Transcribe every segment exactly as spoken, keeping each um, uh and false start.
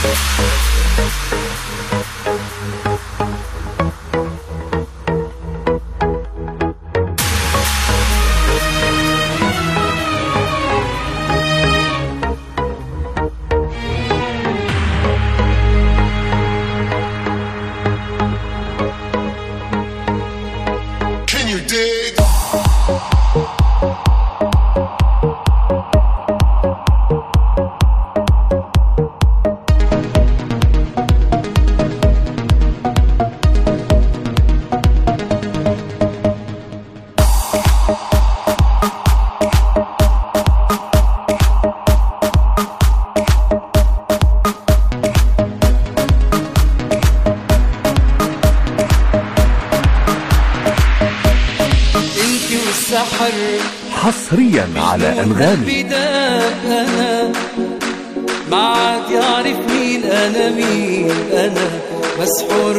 حصريا على أنغامي. أنا ما عاد يعرف مين أنا مين أنا مسحور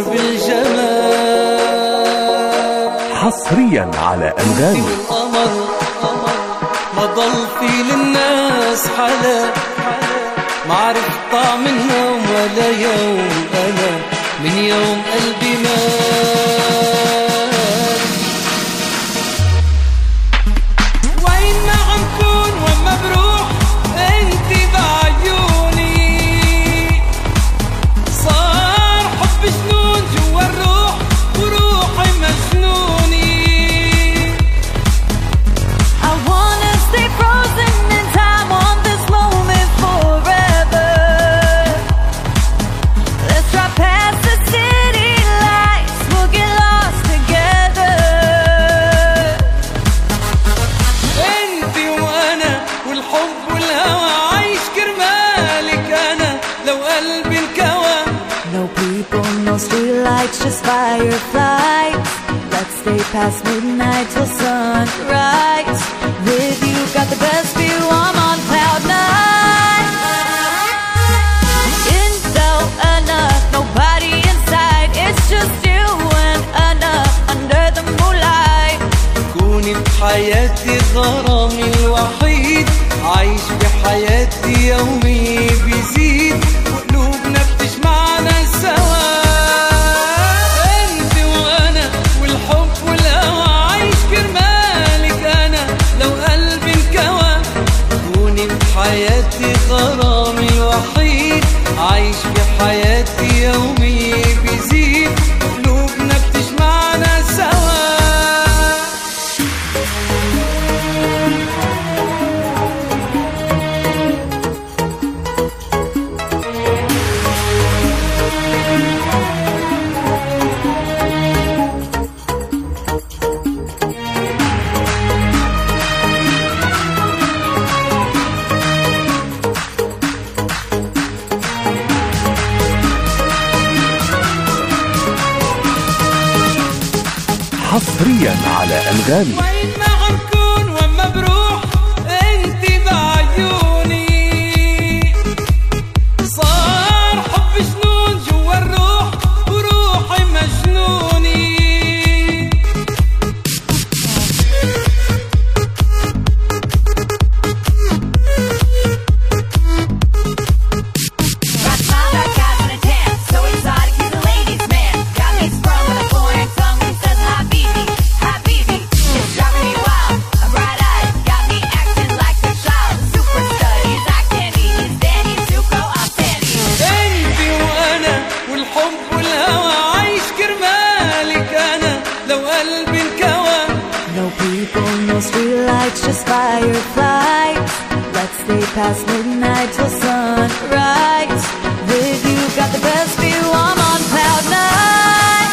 بالجمال. حصريا على أنغامي. والقمر ما ضل في للناس حلا، ما عرف طعم النوم ولا يوم أنا من يوم قلبي مات. No streetlights, just fireflies. Let's stay past midnight till sunrise. With you, got the best view, I'm on cloud nine. Intel enough, nobody inside. It's just you and enough under the moonlight. كوني بحياتي غرامي الوحيد، عايش بحياتي يومي بيزيد، وقلوبنا بتجمعنا سوا. حياتي غرامي الوحيد، عايش بحياتي يومي بيزيد، قلوبنا بتجمعنا سوا. حصريا على أنغامي. وين ما عمكون وما بروح انت بعيوني، صار حب جنون جوا الروح وروحي مجنوني. No streetlights, just fireflies. Let's stay past midnight till sunrise. With you, got the best view, I'm on cloud nine.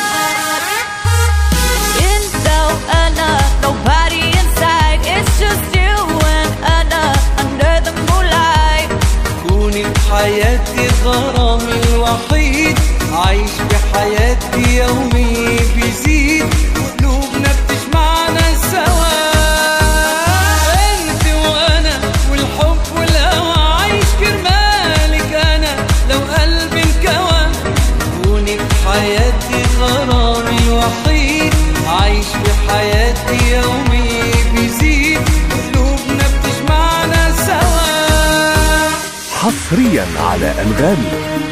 Intel enough, nobody inside. It's just you and enough under the moonlight. كوني بحياتي غرامي الوحيد، عايش بحياتي يومي بيزيد، وقلوبنا بتجمعنا سوا. حياتي غرامي الوحيد، عايش بحياتي يومي بيزيد، قلوبنا بتجمعنا سوا. حصريا على أنغامي.